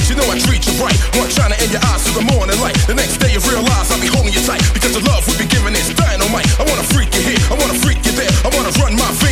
You know I treat you right. One trying to end your eyes to the morning light. The next day you realize I'll be holding you tight because the love we've been giving is dynamite. I wanna freak you here, I wanna freak you there, I wanna run my